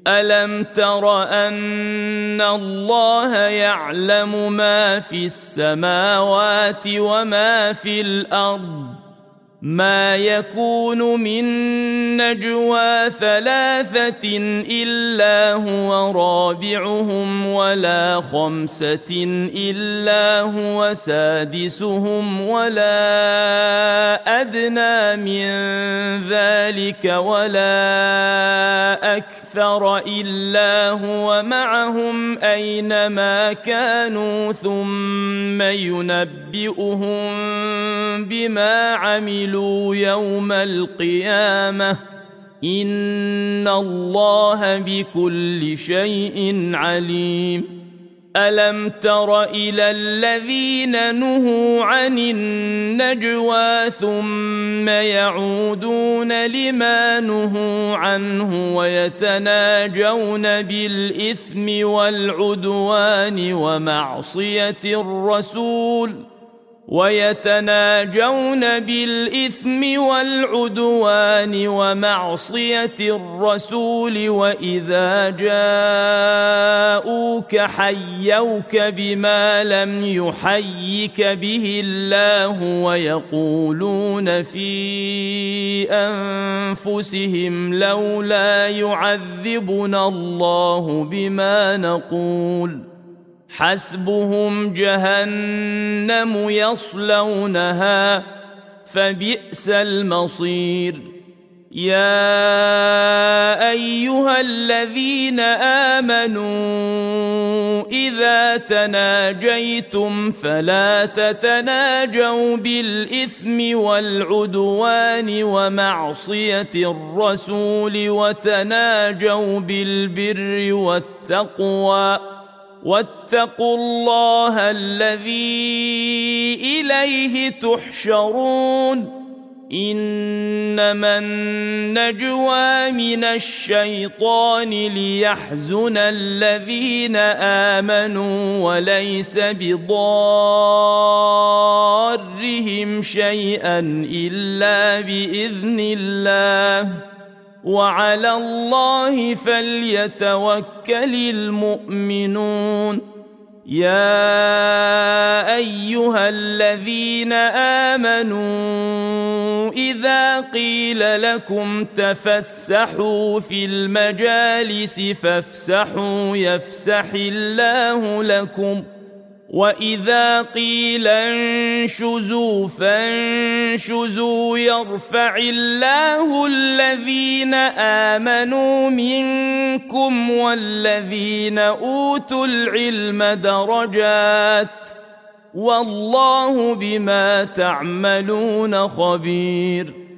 ألم تر أن الله يعلم ما في السماوات وما في الأرض ما يكون من نجوى ثلاثة إلا هو رابعهم ولا خمسة إلا هو سادسهم ولا أدنى من ذلك ولا أكثر إلا هو معهم أينما كانوا ثم ينبئهم بما عملوا يوم القيامة إن الله بكل شيء عليم ألم تر إلى الذين نهوا عن النجوى ثم يعودون لما نهوا عنه ويتناجون بالإثم والعدوان ومعصية الرسول وإذا جاءوك حيوك بما لم يحيك به الله ويقولون في أنفسهم لولا يعذبنا الله بما نقول حسبهم جهنم يصلونها فبئس المصير يا أيها الذين آمنوا إذا تناجيتم فلا تتناجوا بالإثم والعدوان ومعصية الرسول وتناجوا بالبر والتقوى واتقوا الله الذي إليه تحشرون إنما النجوى من الشيطان ليحزن الذين آمنوا وليس بضارهم شيئا إلا بإذن الله وعلى الله فليتوكل المؤمنون يا أيها الذين آمنوا إذا قيل لكم تفسحوا في المجالس فافسحوا يفسح الله لكم وإذا قيل انشزوا فانشزوا يرفع الله الذين آمنوا منكم والذين أوتوا العلم درجات والله بما تعملون خبير